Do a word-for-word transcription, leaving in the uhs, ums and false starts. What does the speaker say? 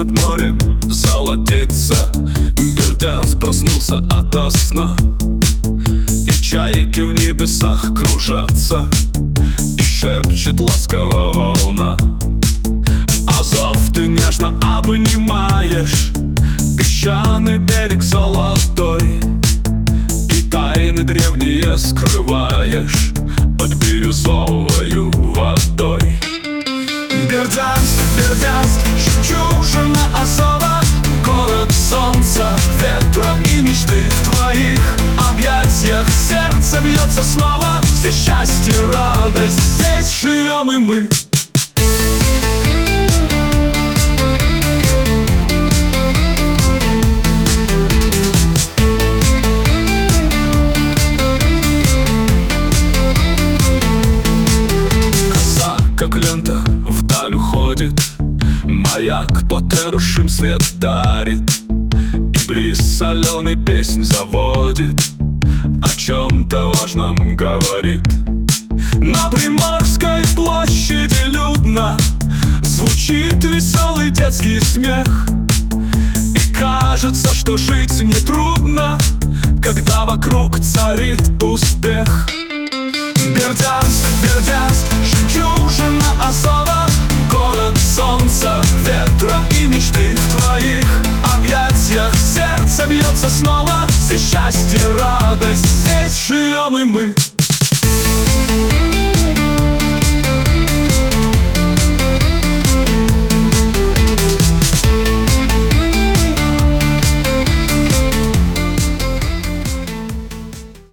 над морем золотится. Бердянск проснулся ото сна, и чайки в небесах кружатся, и шепчет ласково волна. Азов ты нежно обнимаешь, песчаный берег золотой, и тайны древние скрываешь под бирюзовою водой. Бердянск, Бердянск, жемчужина Азова, город солнца, ветра и мечты. В твоих объятиях сердце бьется снова. Здесь счастье, радость, здесь живем и мы. Коса, как лента, вдаль уходит, маяк по терушим свет дарит, и близ соленый песнь заводит, о чем-то важном говорит. На Приморской площади людно звучит веселый детский смех, и кажется, что жить нетрудно, когда вокруг царит успех. Бердянск, Бердянск, жемчужина Азова, город солнца, ветра и мечты. В твоих объятиях сердце бьется снова. Здесь счастье, радость, здесь живем и мы.